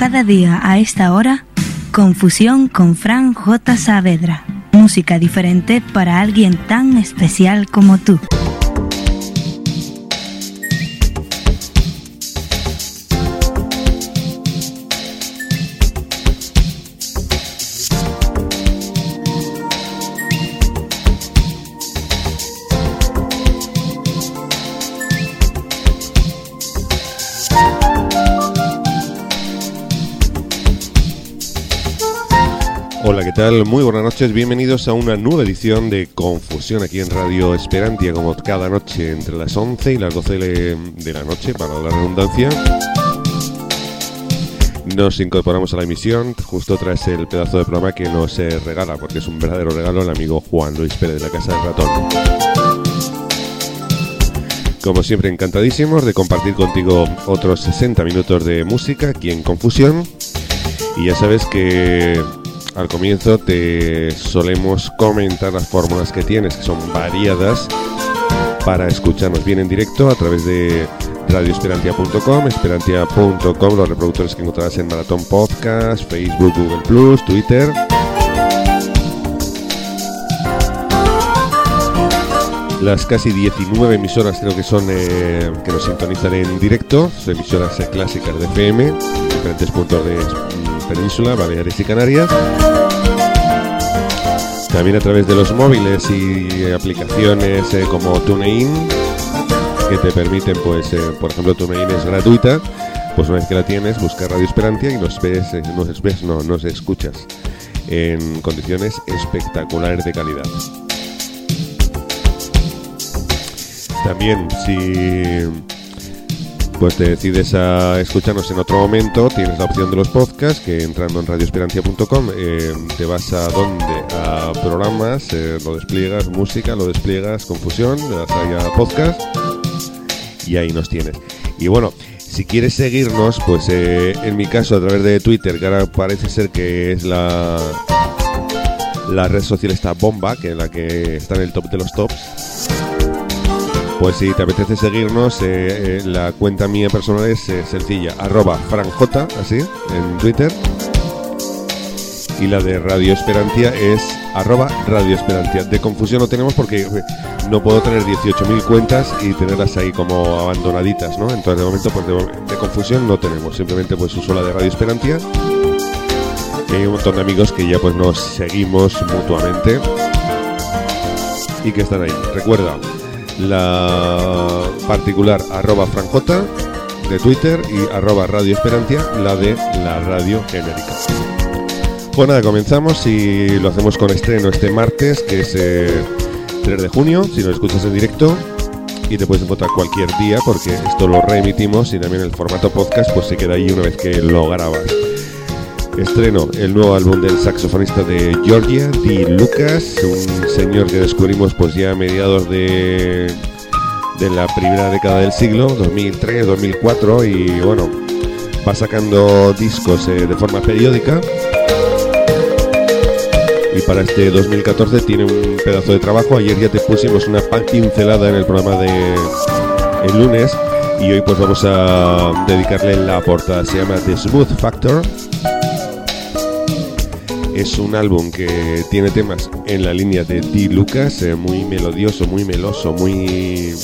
cada día a esta hora, Confusión con Fran J. Saavedra. Música diferente para alguien tan especial como tú. Hola, ¿qué tal? Muy buenas noches, bienvenidos a una nueva edición de Confusión aquí en Radio Esperantia, como cada noche entre las 11 y las 12 de la noche, para la redundancia. Nos incorporamos a la emisión justo tras el pedazo de programa que nos regala, porque es un verdadero regalo, el amigo Juan Luis Pérez de la Casa del Ratón. Como siempre, encantadísimos de compartir contigo otros 60 minutos de música aquí en Confusión. Y ya sabes que al comienzo te solemos comentar las fórmulas que tienes, que son variadas, para escucharnos bien en directo a través de radioesperantia.com, esperantia.com, los reproductores que encontrarás en Maratón Podcast, Facebook, Google+, Twitter. Las casi 19 emisoras creo que son que nos sintonizan en directo, son emisoras clásicas de FM, diferentes puntos de Península, Baleares y Canarias. También a través de los móviles y aplicaciones como TuneIn, que te permiten, pues, por ejemplo, TuneIn es gratuita, pues una vez que la tienes, busca Radio Esperantia y nos escuchas en condiciones espectaculares de calidad. También, si pues te decides a escucharnos en otro momento, tienes la opción de los podcasts, que entrando en radioesperantia.com te vas a programas, lo despliegas, música, lo despliegas, Confusión, le das ahí a podcast y ahí nos tienes. Y bueno, si quieres seguirnos, pues en mi caso a través de Twitter, que ahora parece ser que es la red social esta bomba, que es la que está en el top de los tops. Pues si te apetece seguirnos, la cuenta mía personal es sencilla, @franj, así, en Twitter. Y la de Radio Esperantia es @Radio Esperantia. De Confusión no tenemos porque no puedo tener 18.000 cuentas y tenerlas ahí como abandonaditas, ¿no? Entonces de momento pues de Confusión no tenemos, simplemente pues uso la de Radio Esperantia. Y hay un montón de amigos que ya pues nos seguimos mutuamente y que están ahí. Recuerda, la particular @franj de Twitter y @Radio Esperantia, la de la radio genérica. Pues nada, comenzamos y lo hacemos con estreno este martes, que es 3 de junio, si nos escuchas en directo, y te puedes encontrar cualquier día porque esto lo reemitimos y también el formato podcast pues se queda ahí una vez que lo grabas. Estreno el nuevo álbum del saxofonista de Georgia, D. Lucas, un señor que descubrimos pues ya a mediados de la primera década del siglo, 2003, 2004, y bueno, va sacando discos de forma periódica. Y para este 2014 tiene un pedazo de trabajo. Ayer ya te pusimos una pincelada en el programa de el lunes y hoy pues vamos a dedicarle la portada. Se llama The Smooth Factor. Es un álbum que tiene temas en la línea de D. Lucas, muy melodioso, muy meloso, muy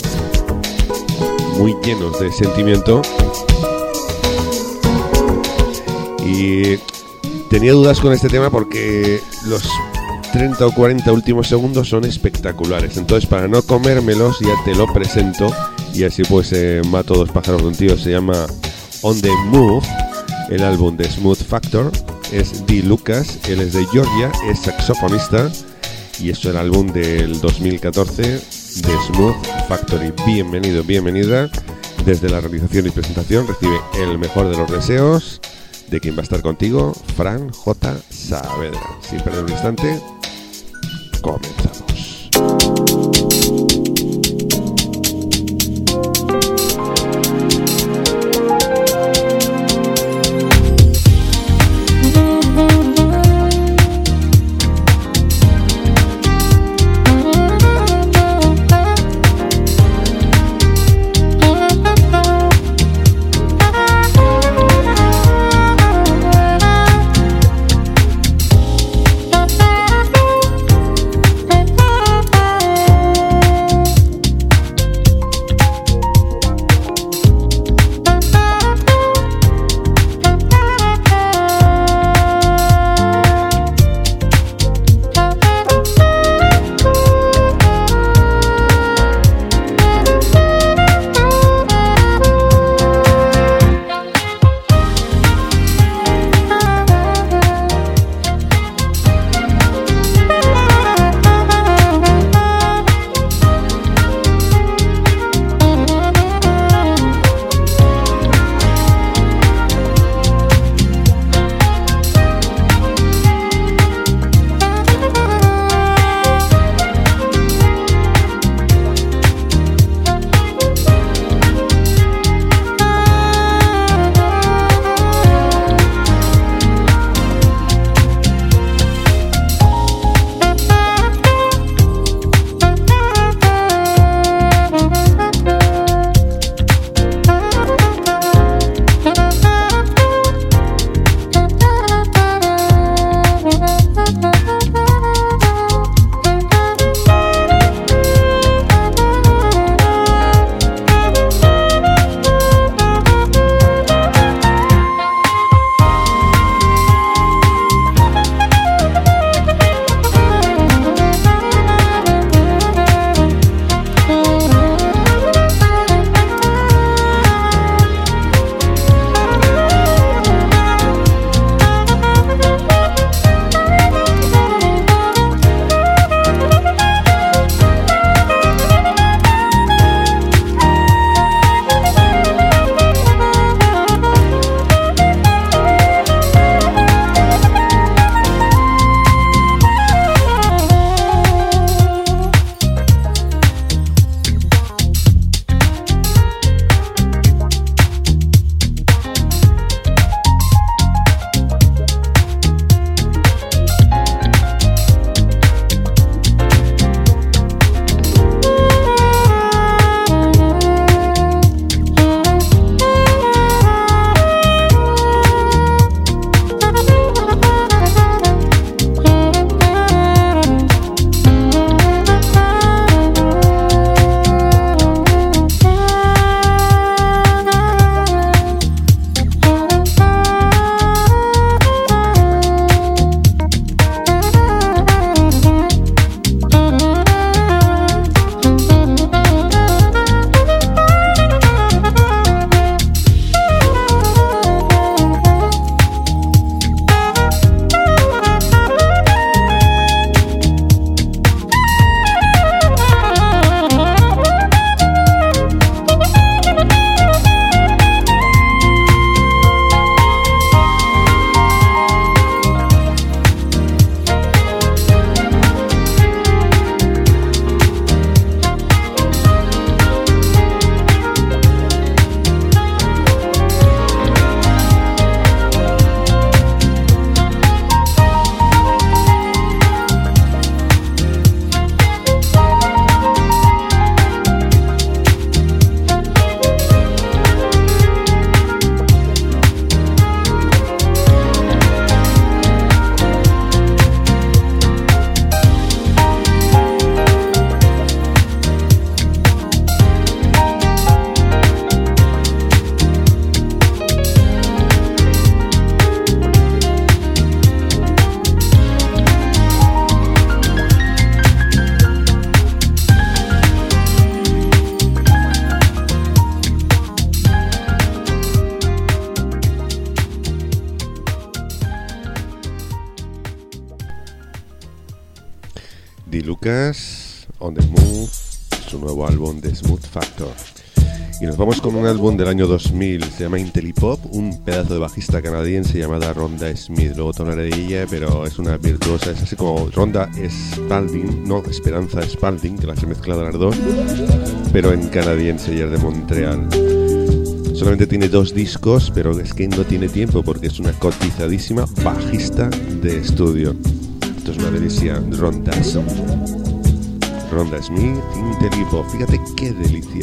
llenos de sentimiento. Y tenía dudas con este tema porque los 30 o 40 últimos segundos son espectaculares. Entonces, para no comérmelos, ya te lo presento y así pues mato dos pájaros de un tiro. Se llama On The Move, el álbum de Smooth Factor. Es D. Lucas, él es de Georgia, es saxofonista y es el álbum del 2014 de Smooth Factory. Bienvenido, bienvenida. Desde la realización y presentación recibe el mejor de los deseos de quien va a estar contigo, Fran J. Saavedra. Sin perder un instante, comenzamos. Di Lucas, On The Move, su nuevo álbum de Smooth Factor. Y nos vamos con un álbum del año 2000, se llama Intellipop, un pedazo de bajista canadiense llamada Rhonda Smith. Luego te hablaré de ella, pero es una virtuosa, es así como Rhonda Spalding, no, Esperanza Spalding, que las he mezclado las dos, pero en canadiense, ella es de Montreal. Solamente tiene 2 discos, pero es que no tiene tiempo porque es una cotizadísima bajista de estudio. Esto es una delicia. Rhonda Smith, Intellipop, fíjate qué delicia.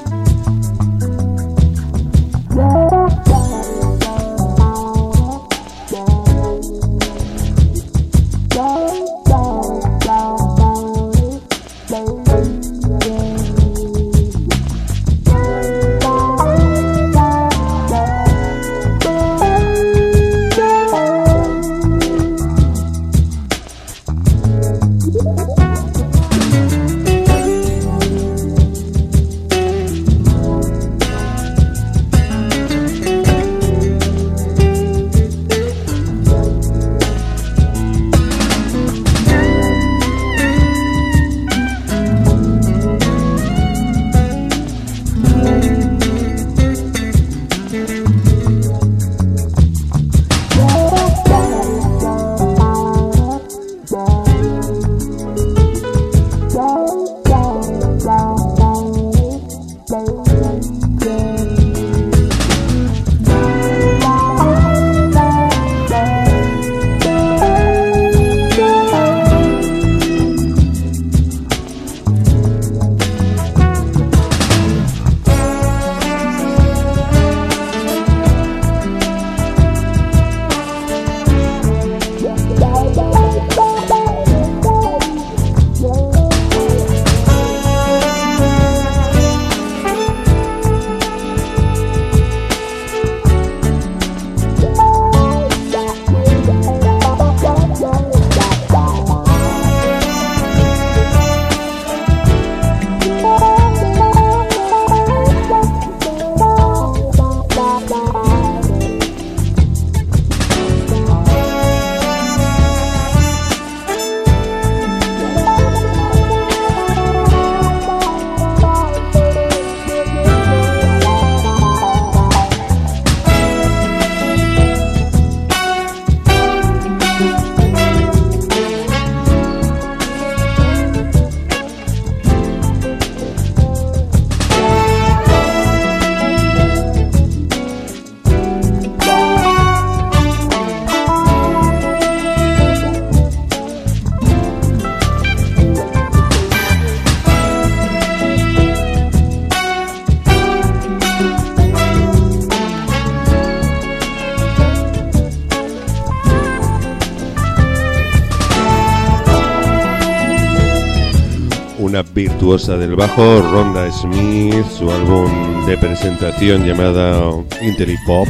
Virtuosa del bajo, Rhonda Smith, su álbum de presentación llamada Intellipop,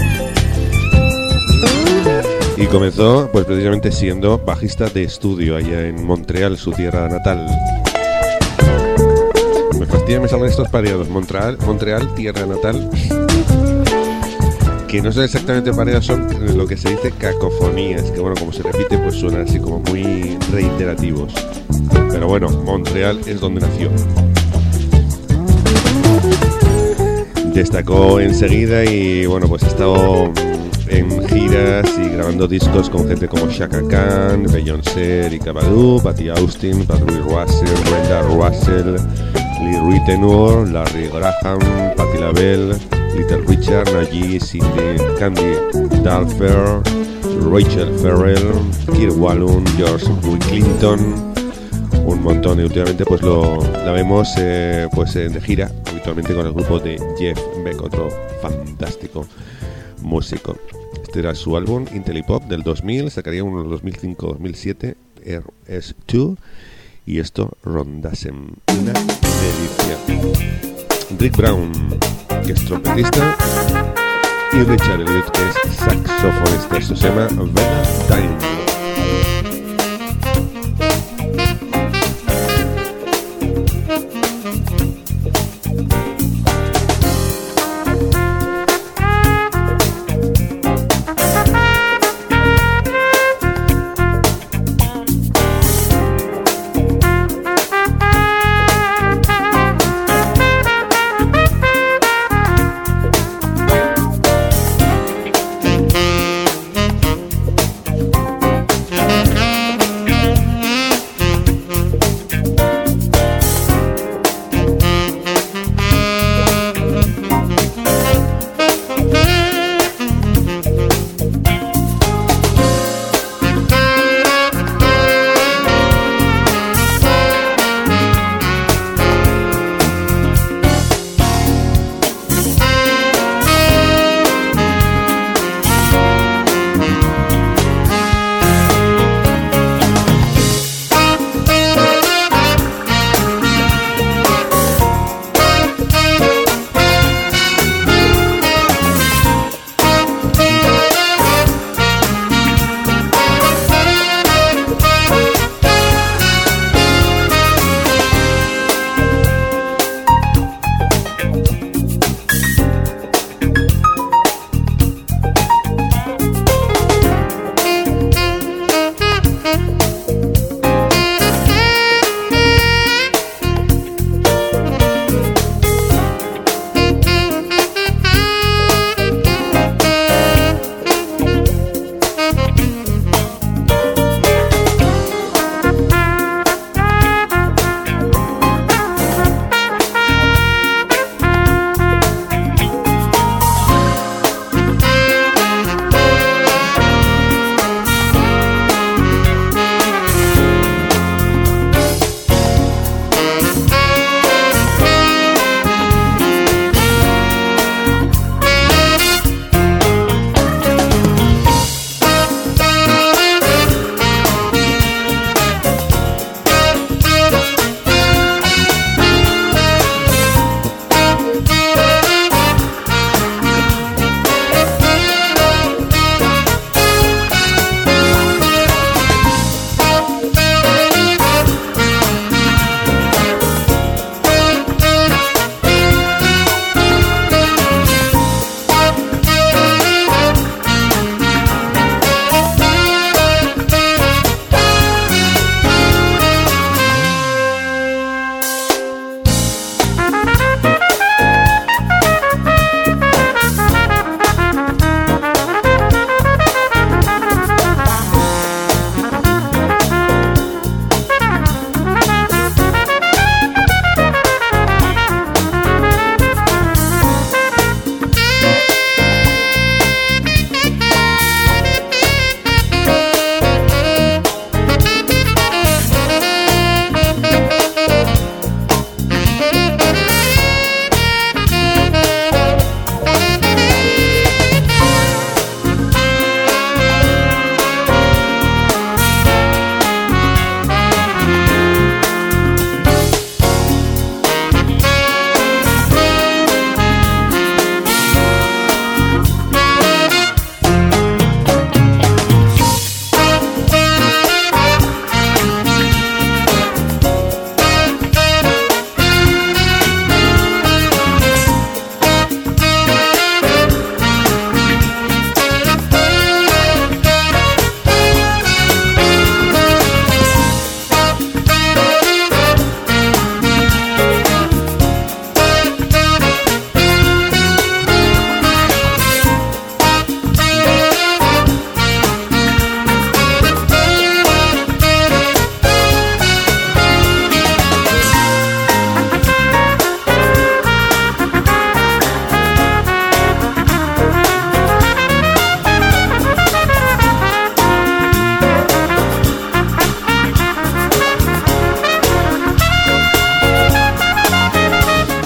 y comenzó pues precisamente siendo bajista de estudio allá en Montreal, su tierra natal. Me fastidia, me salen estos pareados. Montreal, tierra natal, que no son exactamente pareados, son lo que se dice cacofonías, que bueno, como se repite pues suenan así como muy reiterativos. Pero bueno, Montreal es donde nació. Destacó enseguida y bueno, pues ha estado en giras y grabando discos con gente como Chaka Khan, Beyoncé, Erykah Badu, Patti Austin, Patrick Russell, Brenda Russell, Lee Ritenour, Larry Graham, Patti LaBelle, Little Richard, Najee, Cindy, Candy Dulfer, Rachel Ferrell, Kirk Whalum, George Clinton, un montón. Y últimamente pues la vemos pues de gira habitualmente con el grupo de Jeff Beck, otro fantástico músico. Este era su álbum Intellipop del 2000, sacaría uno en 2005-2007, RS2, y esto Rhonda Smith, una delicia. Rick Brown, que es trompetista, y Richard Elliott, que es saxofonista. Esto se llama Valentine.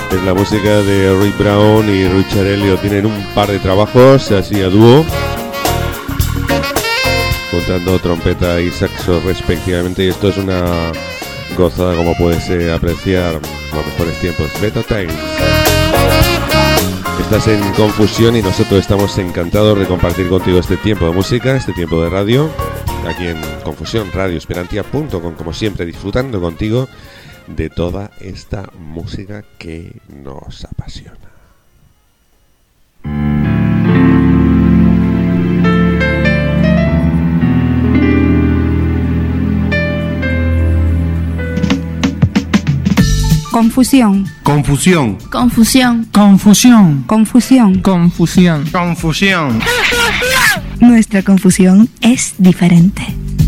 Es la música de Rick Brown y Richard Elliott. Tienen un par de trabajos así a dúo, juntando trompeta y saxo respectivamente, y esto es una gozada, como puedes apreciar los mejores tiempos. Better Times. Estás en Confusión y nosotros estamos encantados de compartir contigo este tiempo de música, este tiempo de radio, aquí en Confusión, radioesperantia.com, como siempre, disfrutando contigo de toda esta música que nos apasiona. Confusión. Confusión. Confusión. Confusión. Confusión. Confusión. Confusión. Nuestra confusión es diferente.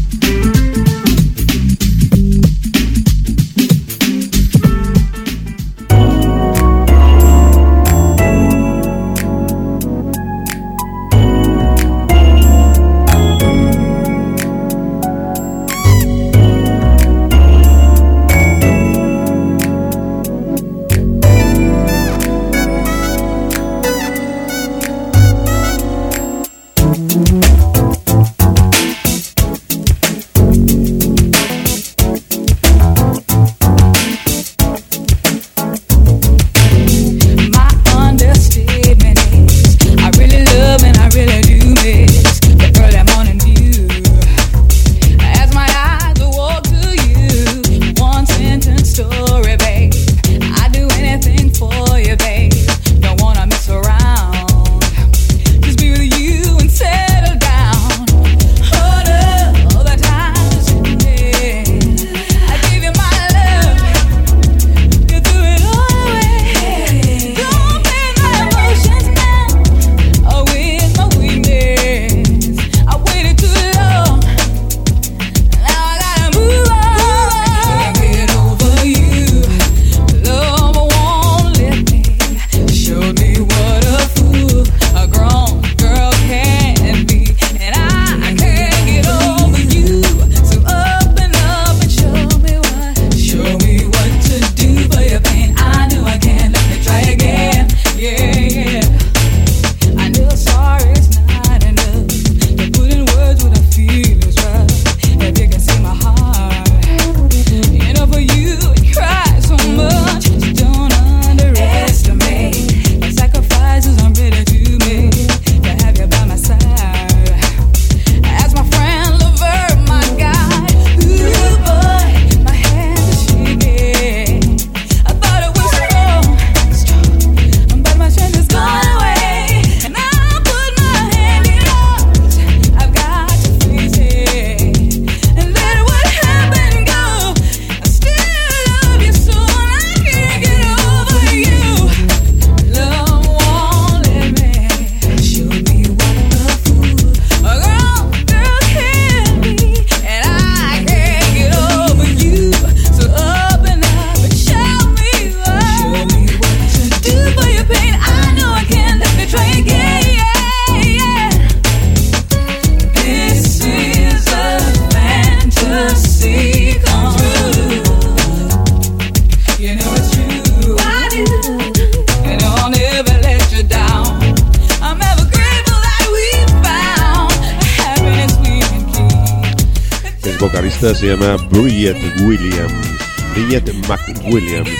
vocalista se llama Bridget McWilliams.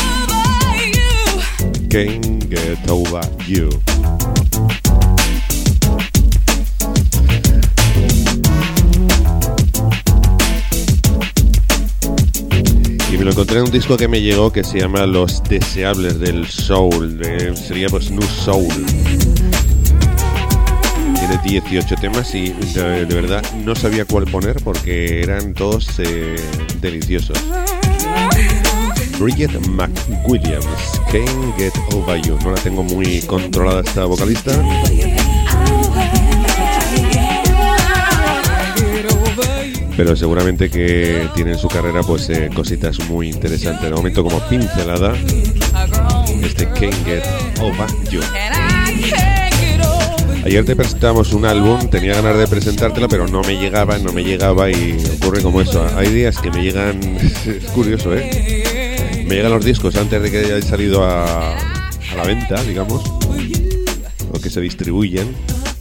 Can't Get Over You. Y me lo encontré en un disco que me llegó que se llama Los Deseables del Soul, sería pues New Soul. Tiene 18 temas y de verdad no sabía cuál poner porque eran todos deliciosos. Bridget McWilliams, Can't Get Over You. No la tengo muy controlada esta vocalista, pero seguramente que tiene en su carrera pues cositas muy interesantes. De momento como pincelada este Can't Get Over You. Ayer te presentamos un álbum, tenía ganas de presentártela, pero no me llegaba y ocurre como eso. Hay días que me llegan, es curioso, Me llegan los discos antes de que hayan salido a la venta, digamos, o que se distribuyen,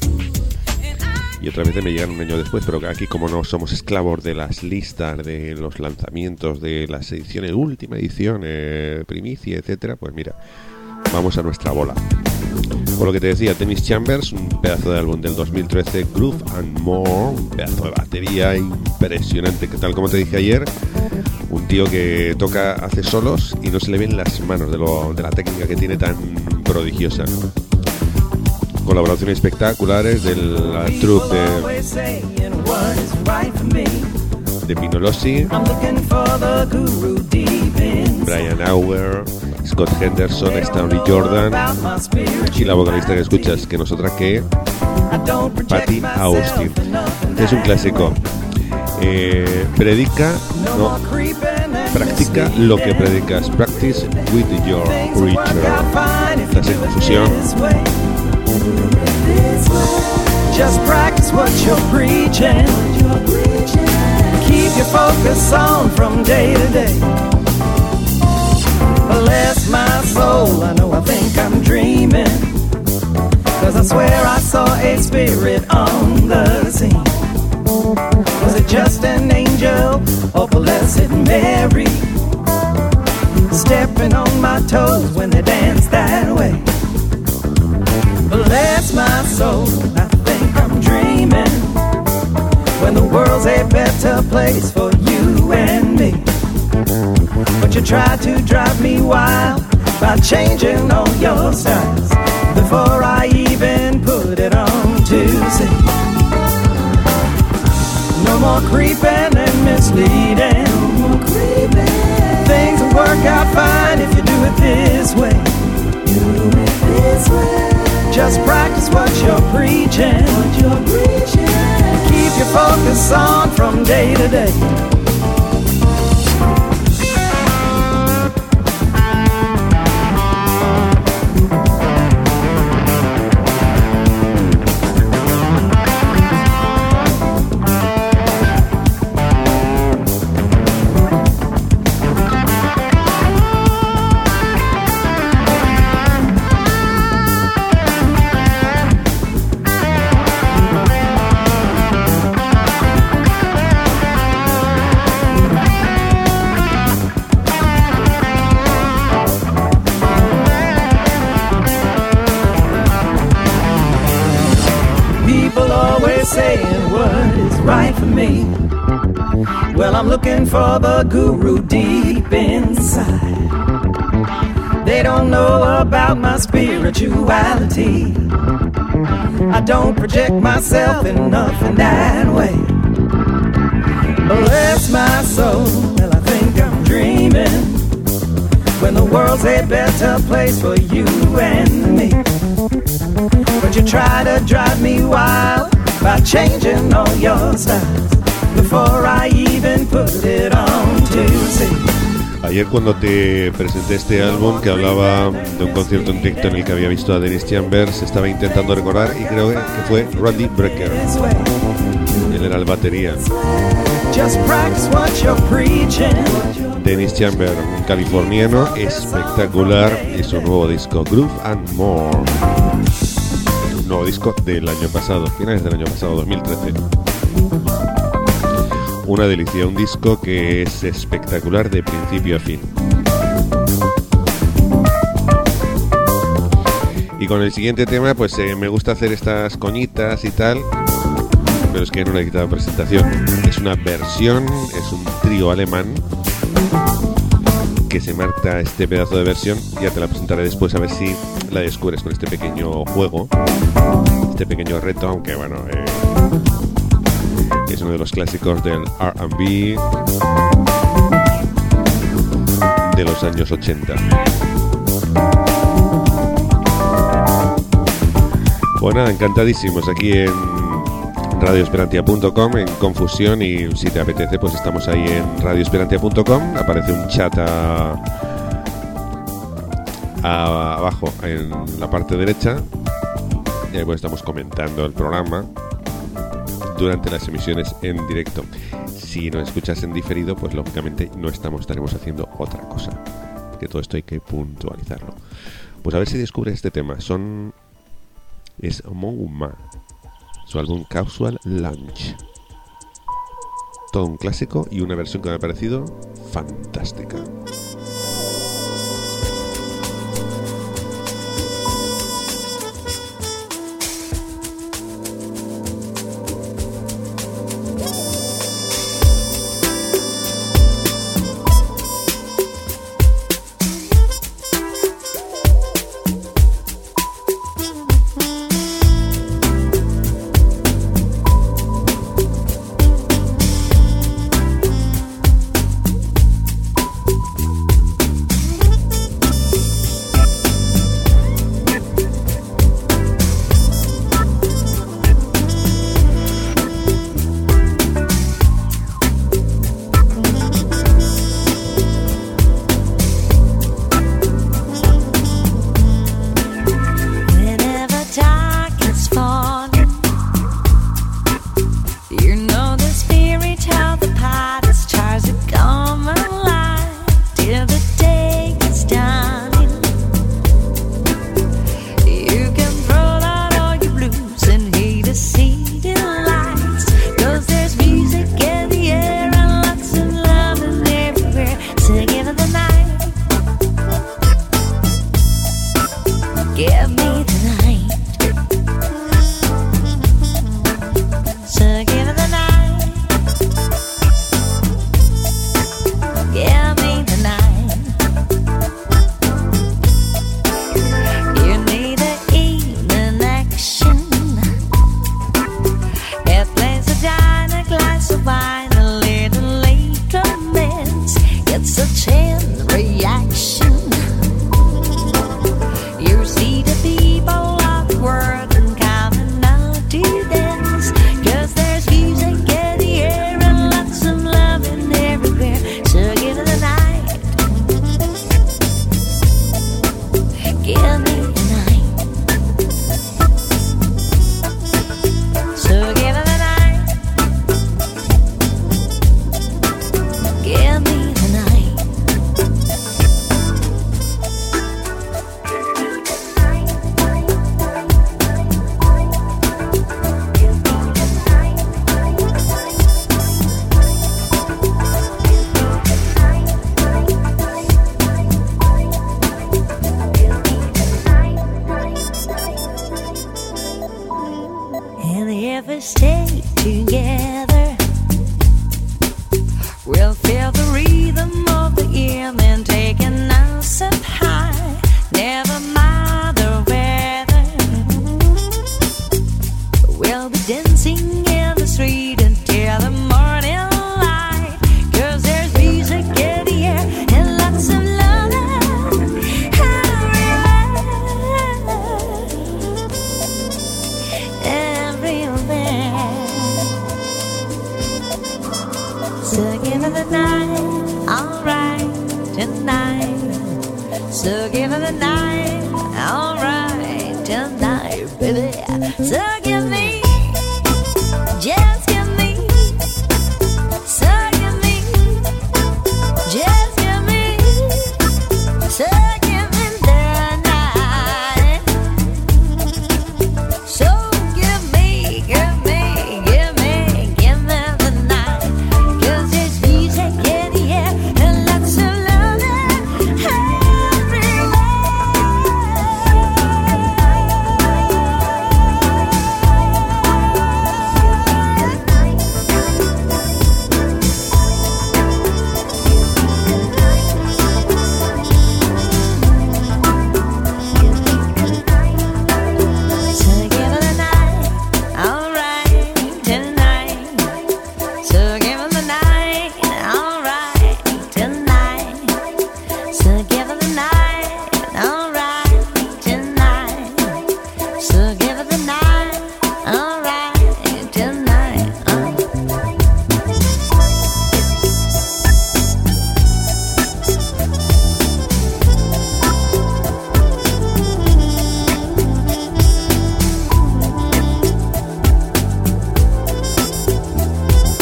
y otras veces me llegan un año después, pero aquí como no somos esclavos de las listas, de los lanzamientos, de las ediciones, última edición, primicia, etcétera, pues mira, vamos a nuestra bola. Por lo que te decía, Dennis Chambers, un pedazo de álbum del 2013, Groove and More, un pedazo de batería impresionante, que tal como te dije ayer, un tío que toca, hace solos y no se le ven las manos de la técnica que tiene tan prodigiosa. Colaboraciones espectaculares de la troupe de Pinolosi, Brian Auer, Scott Henderson, Stanley Jordan y la vocalista que escuchas, que no es otra que Patty Austin. Es un clásico. Practica lo que predicas. Practice with your preacher. Estás en confusión. Just practice what you're preaching. Keep your focus on from day to day. Bless my soul, I know I think I'm dreaming, 'cause I swear I saw a spirit on the scene. Was it just an angel or Blessed Mary stepping on my toes when they dance that way? Bless my soul, I think I'm dreaming, when the world's a better place for you and me. But you try to drive me wild by changing all your styles before I even put it on to see. No more creeping and misleading. No more creeping. Things will work out fine if you do it this way. You do it this way. Just practice what you're preaching. What you're preaching. Keep your focus on from day to day. Saying what is right for me. Well, I'm looking for the guru deep inside. They don't know about my spirituality. I don't project myself enough in that way. Bless my soul, well, I think I'm dreaming, when the world's a better place for you and me. But you try to drive me wild by changing all your styles before I even put it on to see. Ayer cuando te presenté este álbum, que hablaba de un concierto en directo en el que había visto a Dennis Chambers, estaba intentando recordar y creo que fue Randy Brecker. Él era el batería. Dennis Chambers, un californiano espectacular, y su nuevo disco Groove and More. Nuevo disco del año pasado, finales del año pasado, 2013. Una delicia, un disco que es espectacular de principio a fin. Y con el siguiente tema, pues me gusta hacer estas coñitas y tal, pero es que no necesita presentación. Es una versión, es un trío alemán que se marca este pedazo de versión. Ya te la presentaré después, a ver si la descubres con este pequeño juego, este pequeño reto, aunque bueno, es uno de los clásicos del R&B de los años 80. Pues nada, encantadísimos aquí en radioesperantia.com, en Confusión, y si te apetece pues estamos ahí en radioesperantia.com, aparece un chat abajo en la parte derecha y ahí pues estamos comentando el programa durante las emisiones en directo. Si nos escuchas en diferido, pues lógicamente no estaremos haciendo otra cosa. que todo esto hay que puntualizarlo. Pues a ver si descubres este tema. Es Mouma, su álbum Casual Lunch. Todo un clásico y una versión que me ha parecido fantástica.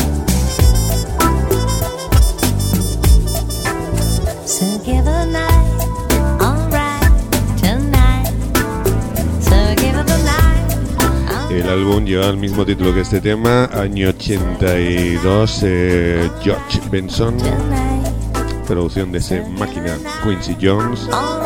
So give a night álbum lleva el mismo título que este tema, año 82, George Benson, producción de ese máquina Quincy Jones,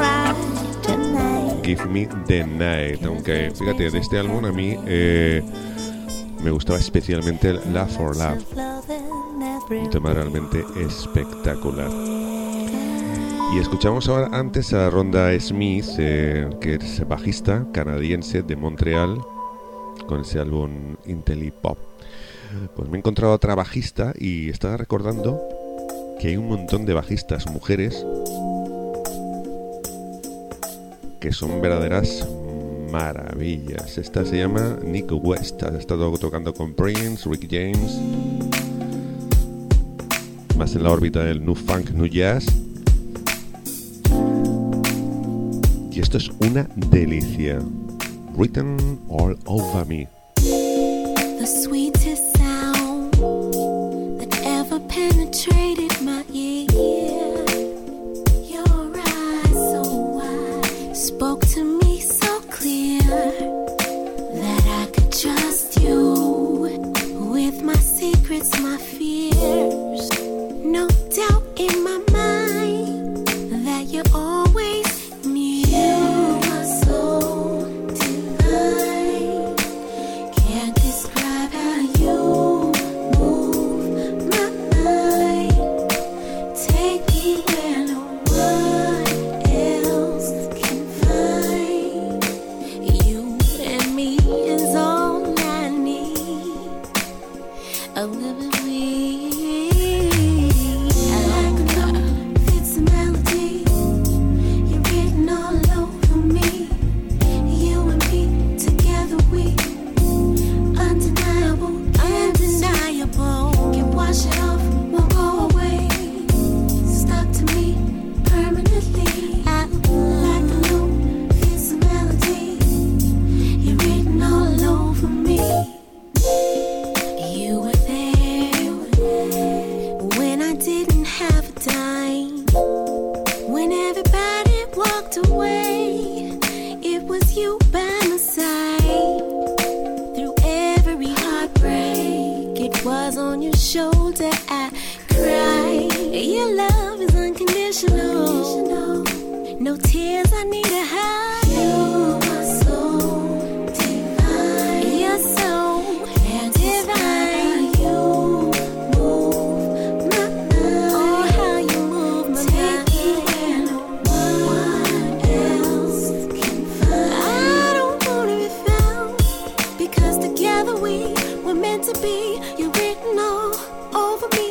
Give Me the Night. Aunque fíjate, de este álbum a mí me gustaba especialmente Love for Love, un tema realmente espectacular. Y escuchamos ahora antes a Rhonda Smith, que es bajista canadiense de Montreal, con ese álbum Intellipop. Pues me he encontrado otra bajista y estaba recordando que hay un montón de bajistas mujeres que son verdaderas maravillas. Esta se llama Nick West, ha estado tocando con Prince, Rick James, más en la órbita del New Funk, New Jazz. Y esto es una delicia. Written All Over Me. The sweetest sound that ever penetrated my ear. Your eyes so wide spoke to me so clear that I could trust you with my secrets, my fears. No doubt in my mind that you're always near. You are so divine. Can't describe how you move my mind. Take me where no one else can find. You and me is all I need. A little bit. It's a melody. You're written all over me. You and me together, we undeniable, undeniable. Can't wash it off, won't go away. Stuck to me permanently. Like a loop, it's a melody. You're written all over me. You were there when I didn't have a dime. When everybody walked away, it was you by my side. Through every heartbreak, it was on your shoulder I cried. Your love is unconditional. No tears I need to hide. You are so divine. You're so divine. You move my mind. Oh, how you move my mind. Take me where no one else can find. I don't wanna be found, because together we were meant to be. You're written all over me.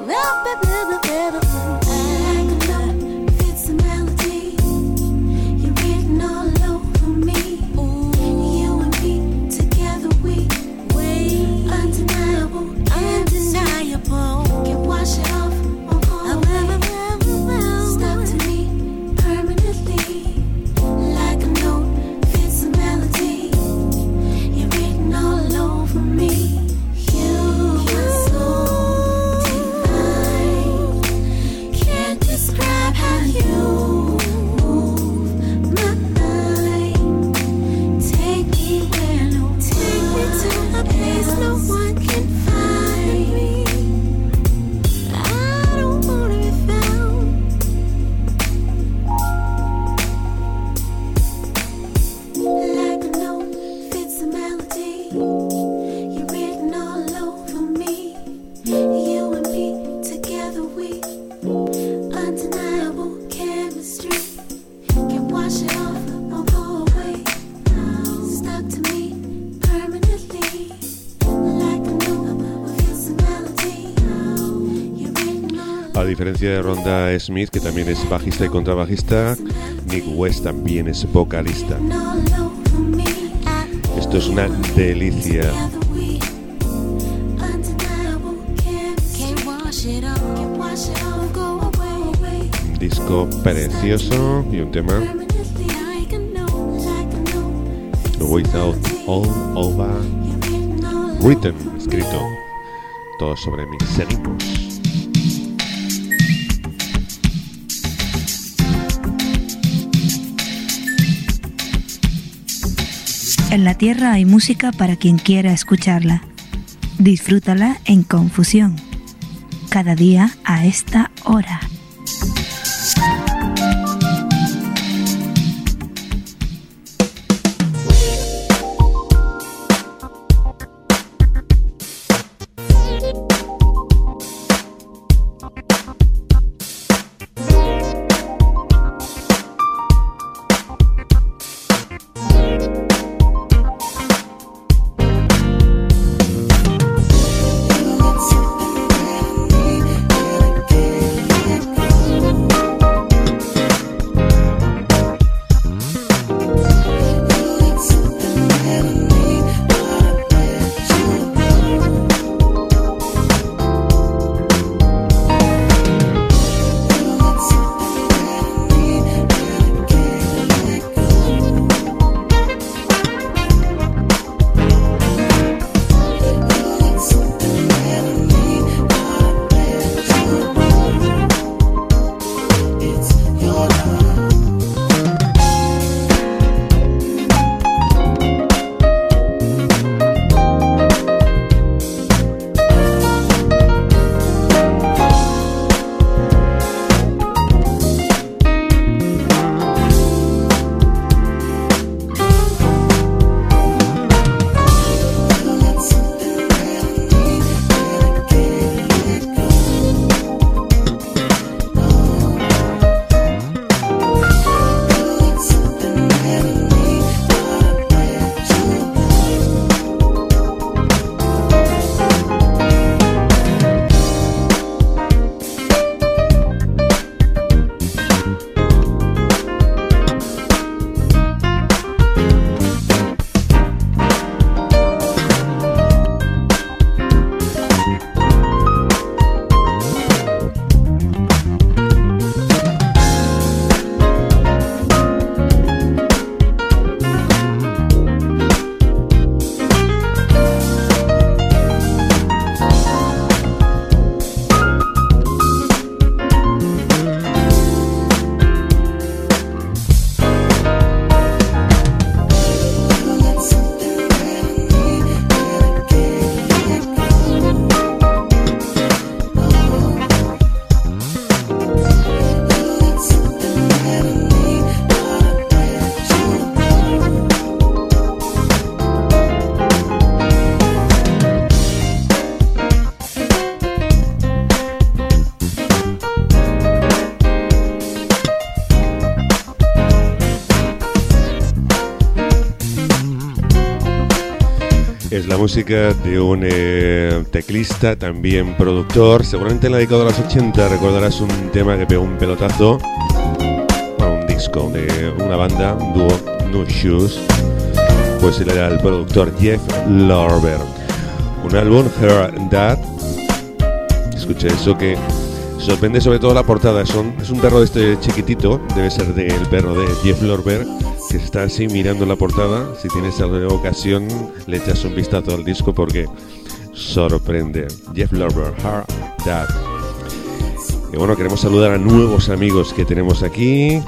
Like a note, fits a melody. You're written all over me. You and me together, we undeniable, undeniable. Can't wash it off, won't go away. Stuck to me permanently. Like a note, fits a melody. You're written all over me. You are so divine. Can't describe how you move my mind. Take me where no one, take me to a place no one can find me. I don't wanna be found. Like a note, fits a melody. You're written all over me. You and me together, we undeniable chemistry. Can't wash it off, won't go away. Stuck to me permanently. Like a note, fits a melody. You're written all A diferencia de Rhonda Smith, que también es bajista y contrabajista, Nick West también es vocalista. over me. Esto es una delicia. Together we undeniable chemistry. Can't wash it off, can't wash it off, go away. Un disco precioso y un tema Permanently like a note, Without All Over you're written all Written, escrito. Todo sobre mí. Seguimos. En la Tierra hay música para quien quiera escucharla. Disfrútala en Confusión. Cada día a esta hora. Es la música de un teclista, también productor. Seguramente en la década de los 80 recordarás un tema que pegó un pelotazo. Bueno, un disco de una banda, un dúo, No Shoes. Pues él era el productor Jeff Lorber. Un álbum, Her Dad. Escucha eso que sorprende sobre todo la portada. Es un perro de este chiquitito, debe ser del perro de Jeff Lorber, que está así mirando la portada. Si tienes alguna ocasión, le echas un vistazo al disco porque sorprende. Jeff Lorber, Her Dad. Y bueno, queremos saludar a nuevos amigos que tenemos aquí.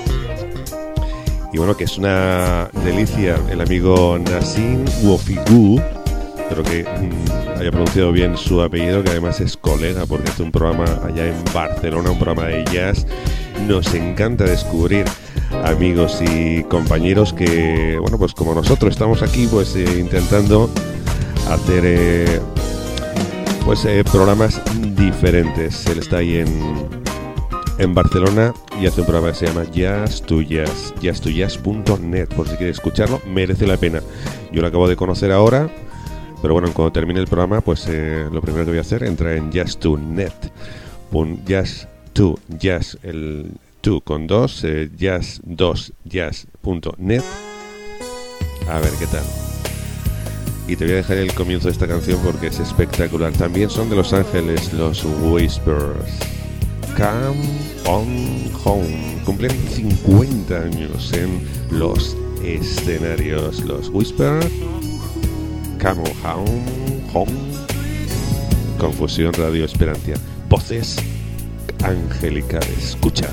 Y bueno, que es una delicia el amigo Nassim Wofigu. Espero que haya pronunciado bien su apellido, que además es colega porque hace un programa allá en Barcelona, un programa de jazz. Nos encanta descubrir amigos y compañeros que, bueno, pues como nosotros estamos aquí pues intentando hacer programas diferentes. Él está ahí en Barcelona y hace un programa que se llama Jazz to Jazz, jazz2jazz.net, por si quieres escucharlo, merece la pena. Yo lo acabo de conocer ahora, pero bueno, cuando termine el programa, pues lo primero que voy a hacer, entrar en jazz2net, jazz2jazz, el 2 con 2, jazz2jazz.net, a ver qué tal. Y te voy a dejar el comienzo de esta canción porque es espectacular. También son de Los Ángeles, los Whispers. Come on Home. Cumplen 50 años en los escenarios. Los Whispers. Come on Home. Confusión Radio Esperantia. Voces angelicales. Escucha.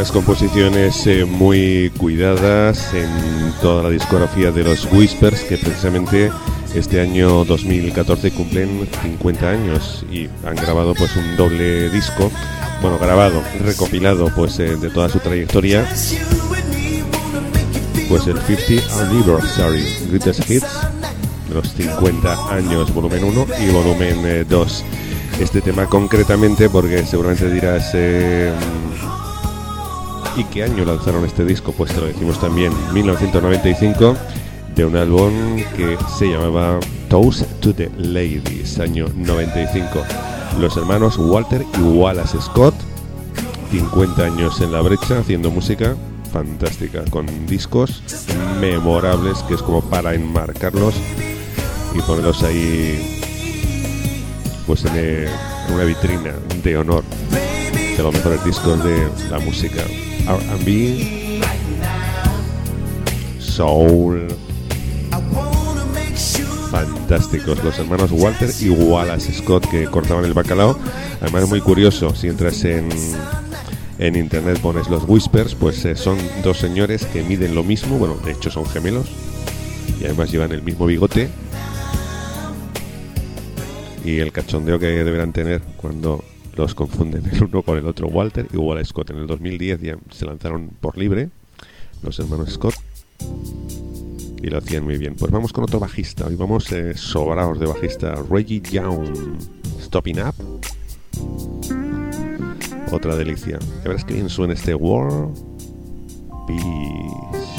unas composiciones muy cuidadas en toda la discografía de los Whispers, que precisamente este año 2014 cumplen 50 años y han grabado pues un doble disco, bueno, grabado, recopilado pues de toda su trayectoria, pues el 50 Anniversary Greatest Hits, los 50 años, volumen 1 y volumen 2. Este tema concretamente, porque seguramente dirás ¿y qué año lanzaron este disco? Pues te lo decimos también, 1995, de un álbum que se llamaba Toast to the Ladies, año 95. Los hermanos Walter y Wallace Scott, 50 años en la brecha haciendo música fantástica, con discos memorables, que es como para enmarcarlos y ponerlos ahí pues en una vitrina de honor de los mejores discos de la música R&B, soul, fantásticos, los hermanos Walter y Wallace Scott, que cortaban el bacalao. Además es muy curioso, si entras en internet, pones los Whispers, pues son dos señores que miden lo mismo, bueno, de hecho son gemelos y además llevan el mismo bigote, y el cachondeo que deberán tener cuando los confunden el uno con el otro. Walter y Wallace Scott en el 2010 ya se lanzaron por libre, los hermanos Scott, y lo hacían muy bien. Pues vamos con otro bajista, hoy vamos sobrados de bajista, Reggie Young, Stopping Up, otra delicia. Ya verás que bien suena este War Peace.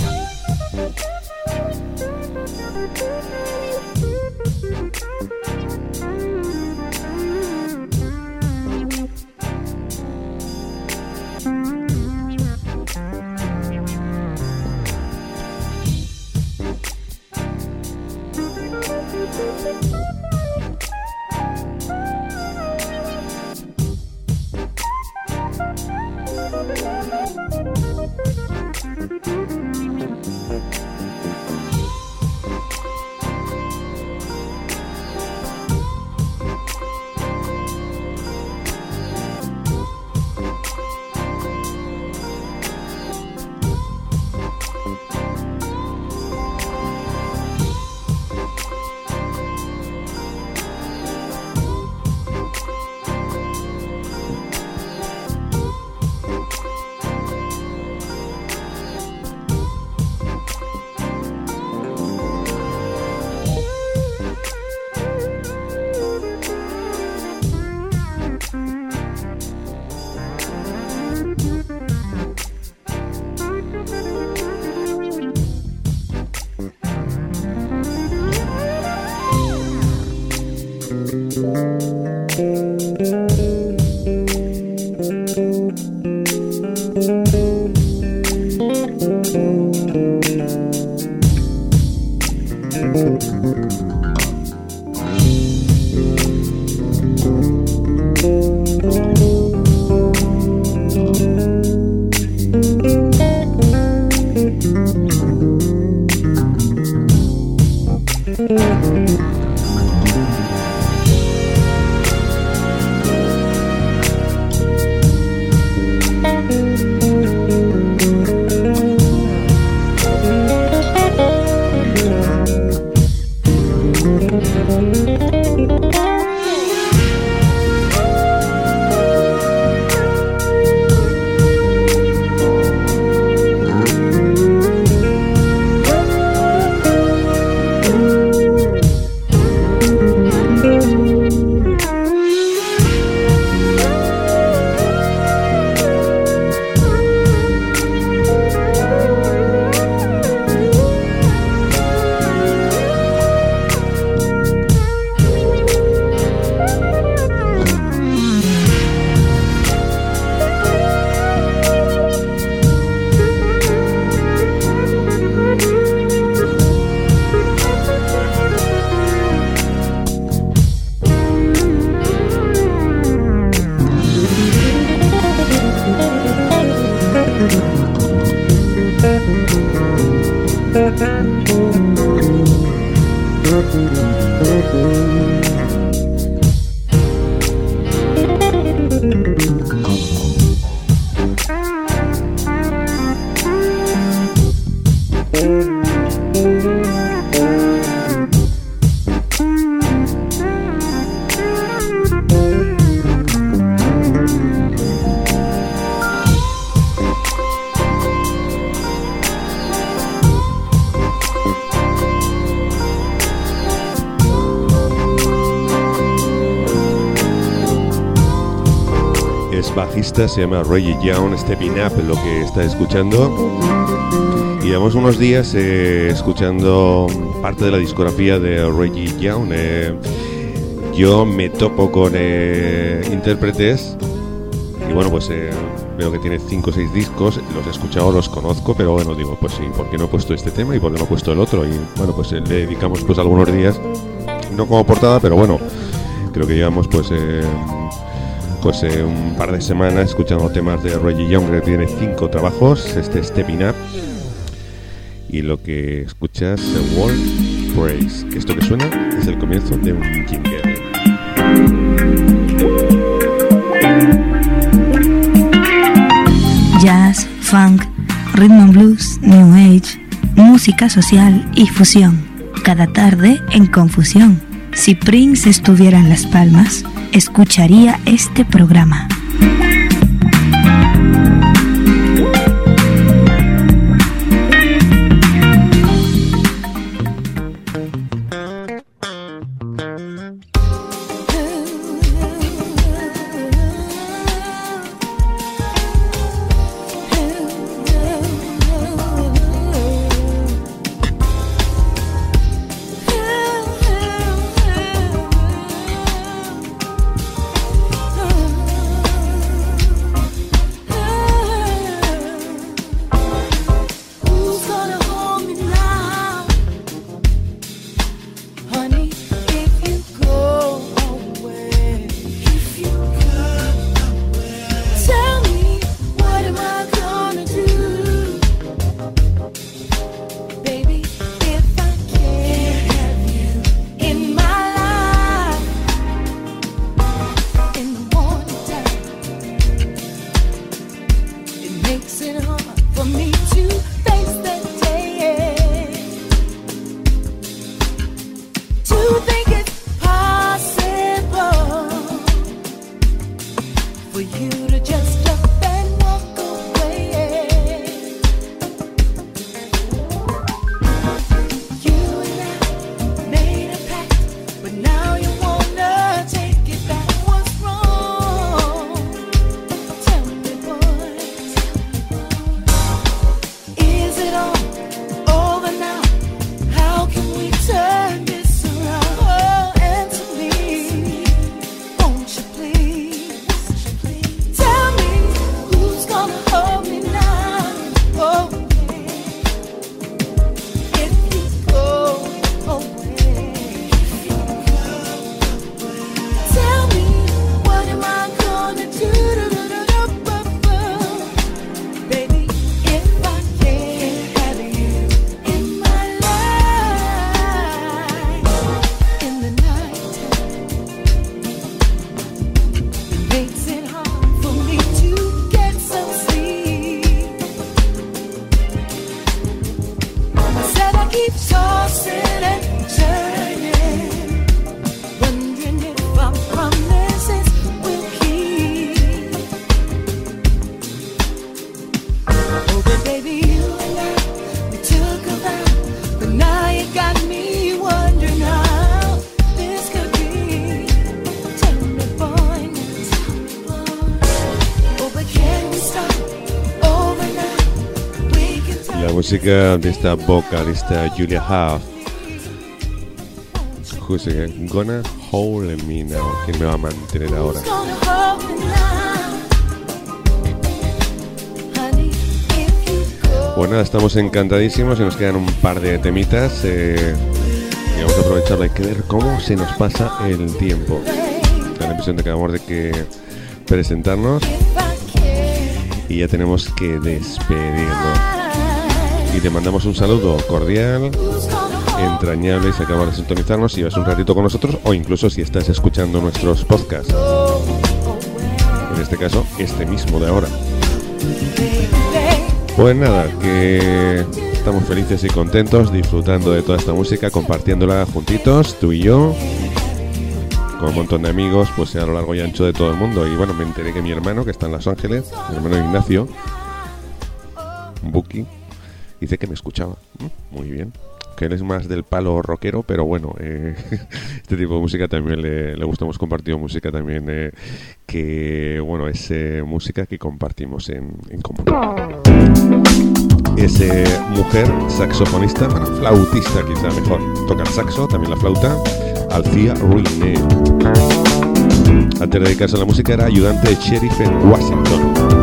bajista, se llama Reggie Young, Stepping Up, lo que está escuchando. Y llevamos unos días escuchando parte de la discografía de Reggie Young. Yo me topo con intérpretes y bueno, pues veo que tiene 5 o 6 discos, los he escuchado, los conozco, pero bueno, digo, pues sí, ¿por qué no he puesto este tema y por qué no he puesto el otro? Y bueno, pues le dedicamos pues algunos días, no como portada, pero bueno, creo que llevamos pues un par de semanas escuchando temas de Reggie Young, que tiene 5 trabajos, Stepping Up, y lo que escuchas, The World Praise, que esto que suena es el comienzo de un jingle. Jazz, funk, rhythm and blues, new age, música social y fusión. Cada tarde en Confusión. Si Prince estuviera en Las Palmas, escucharía este programa. Música de esta vocalista Julia Huff. Who's gonna hold me now? ¿Quién me va a mantener ahora? Pues nada, estamos encantadísimos y nos quedan un par de temitas y vamos a aprovecharlo. Hay que ver cómo se nos pasa el tiempo. Da la impresión de que acabamos de presentarnos y ya tenemos que despedirnos. Y te mandamos un saludo cordial, entrañable, y se acaba de sintonizarnos si vas un ratito con nosotros o incluso si estás escuchando nuestros podcasts. En este caso, este mismo de ahora. Pues nada, que estamos felices y contentos disfrutando de toda esta música, compartiéndola juntitos, tú y yo, con un montón de amigos, pues a lo largo y ancho de todo el mundo. Y bueno, me enteré que mi hermano, que está en Los Ángeles, mi hermano Ignacio, Buki, dice que me escuchaba. Muy bien, aunque él es más del palo rockero, pero bueno, este tipo de música también le gusta. Hemos compartido música también que, bueno, es música que compartimos en común. Es mujer saxofonista, bueno, flautista quizá mejor, toca el saxo, también la flauta, Althea Ruine. Antes de dedicarse a la música era ayudante de sheriff en Washington.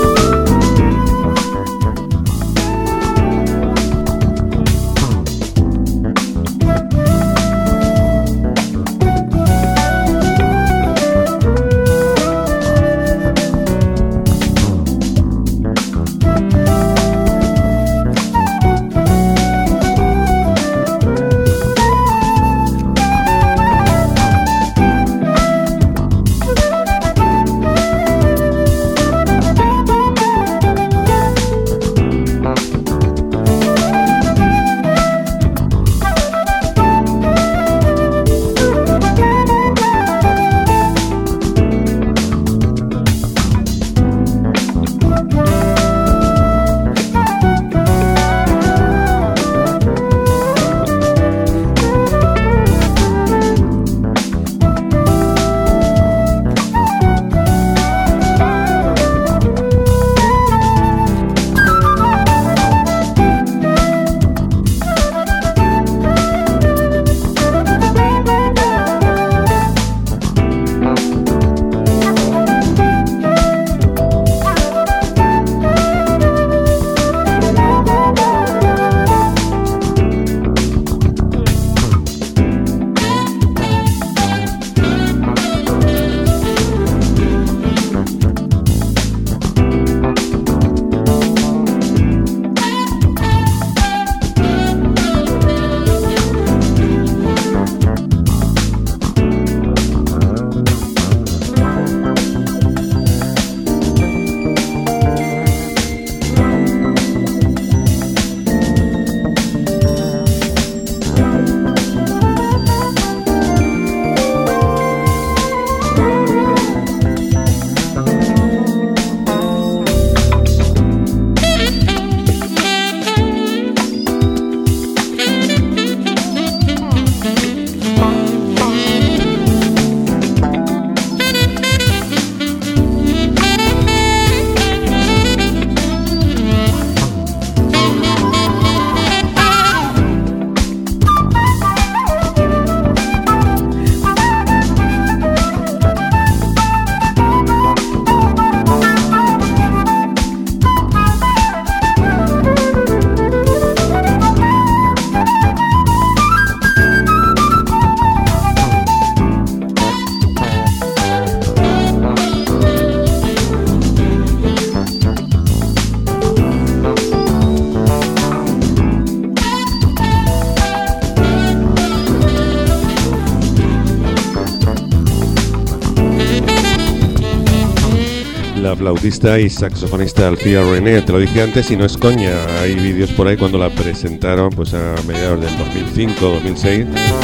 La flautista y saxofonista Althea Ruine, te lo dije antes y no es coña, hay vídeos por ahí cuando la presentaron pues a mediados del 2005-2006.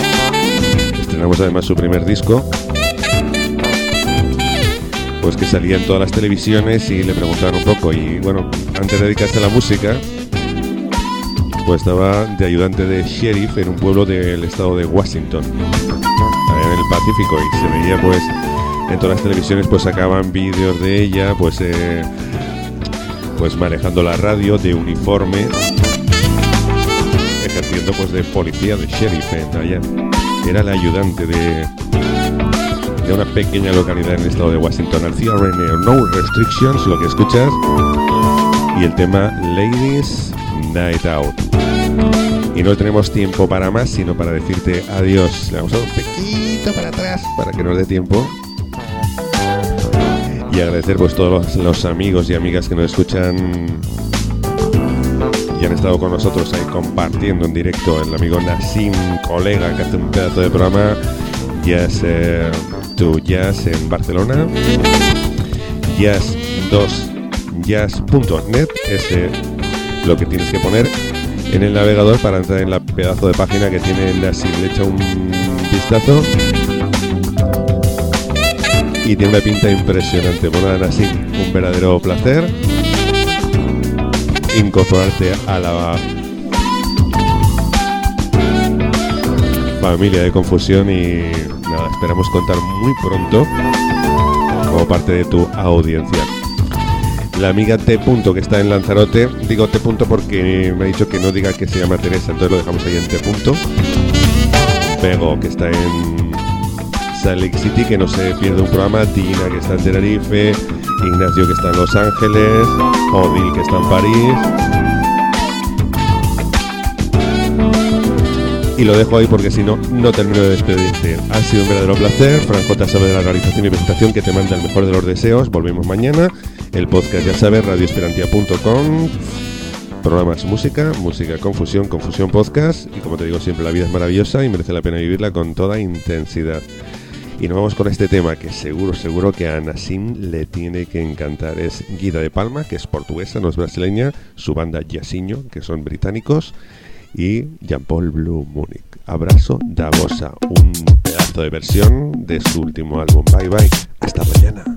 Estrenamos además su primer disco, pues que salía en todas las televisiones y le preguntaban un poco, y bueno, antes de dedicarse a la música pues estaba de ayudante de sheriff en un pueblo del estado de Washington, allá en el Pacífico, y se veía pues en todas las televisiones pues sacaban vídeos de ella pues manejando la radio de uniforme, ejerciendo pues de policía, de sheriff allá. Era la ayudante de una pequeña localidad en el estado de Washington. Althea Ruine, No Restrictions, lo que escuchas, y el tema Ladies Night Out. Y no tenemos tiempo para más, sino para decirte adiós. Le vamos a dar un poquito para atrás para que nos dé tiempo. Y agradecer pues todos los amigos y amigas que nos escuchan y han estado con nosotros ahí compartiendo en directo. El amigo Nassim, colega, que hace un pedazo de programa, Jazz to Jazz en Barcelona, jazz2jazz.net, es lo que tienes que poner en el navegador para entrar en la pedazo de página que tiene Nassim. Le echa un vistazo y tiene una pinta impresionante. Pues nada, Nassim, un verdadero placer incorporarte a familia de Confusión y nada, esperamos contar muy pronto como parte de tu audiencia. La amiga T. que está en Lanzarote, digo T. porque me ha dicho que no diga que se llama Teresa, entonces lo dejamos ahí en T. Pego, que está en Salt Lake City, que no se pierde un programa. Tina, que está en Tenerife. Ignacio, que está en Los Ángeles. Odil, que está en París. Y lo dejo ahí porque si no, no termino de despedirte. Ha sido un verdadero placer. Fran J. sabe de la realización y presentación, que te manda el mejor de los deseos. Volvemos mañana. El podcast, ya sabes, radioesperantia.com. Programas música, Confusión podcast. Y como te digo siempre, la vida es maravillosa y merece la pena vivirla con toda intensidad. Y nos vamos con este tema que seguro que a Nassim le tiene que encantar. Es Guida de Palma, que es portuguesa, no es brasileña. Su banda Jacinho, que son británicos. Y Jean-Paul Blue Munich. Abrazo da Bossa, un pedazo de versión de su último álbum. Bye bye, hasta mañana.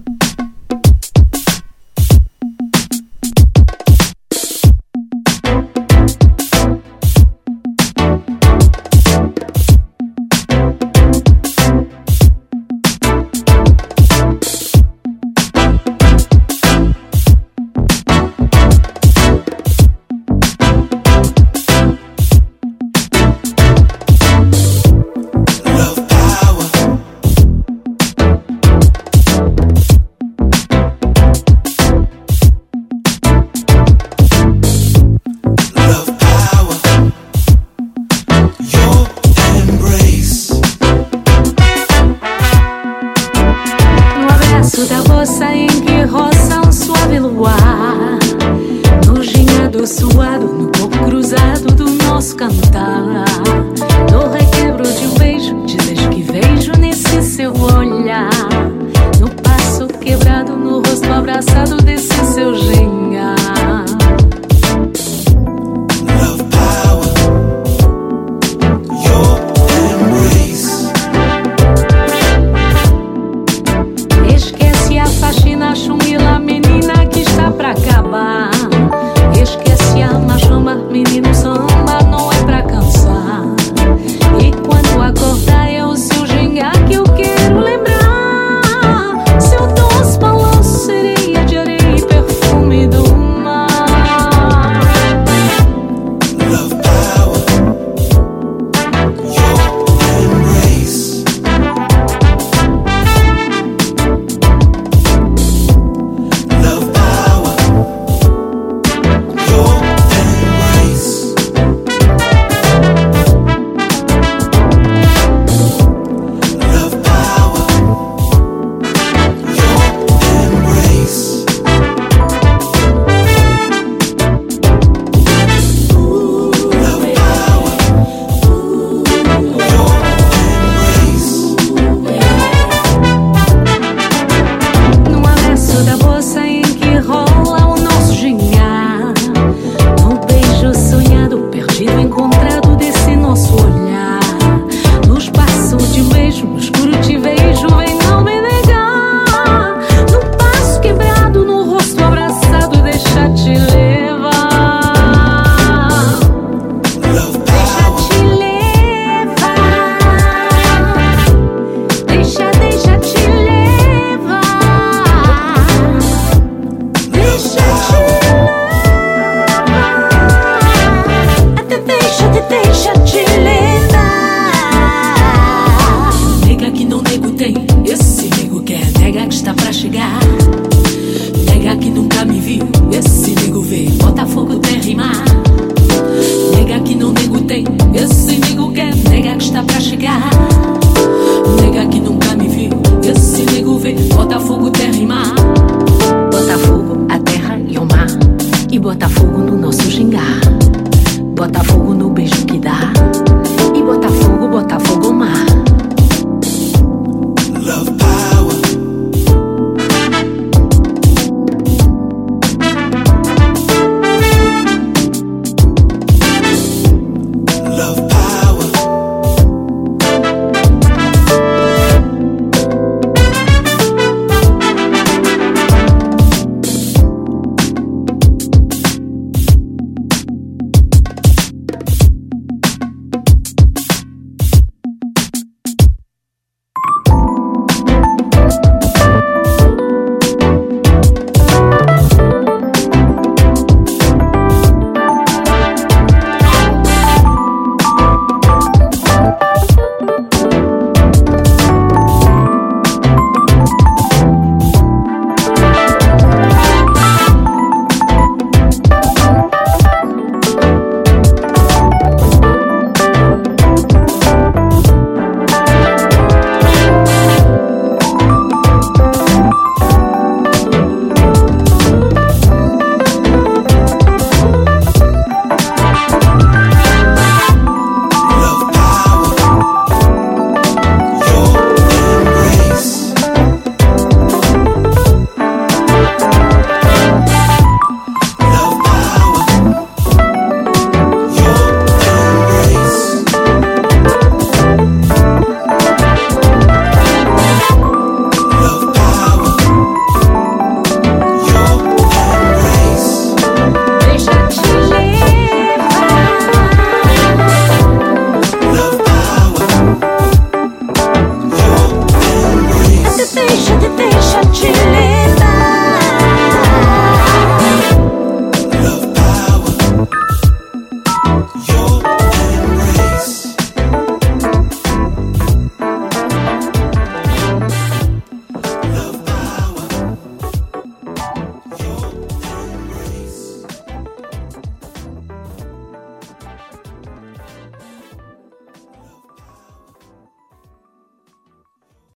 Bota fogo no beijo que dá. E bota fogo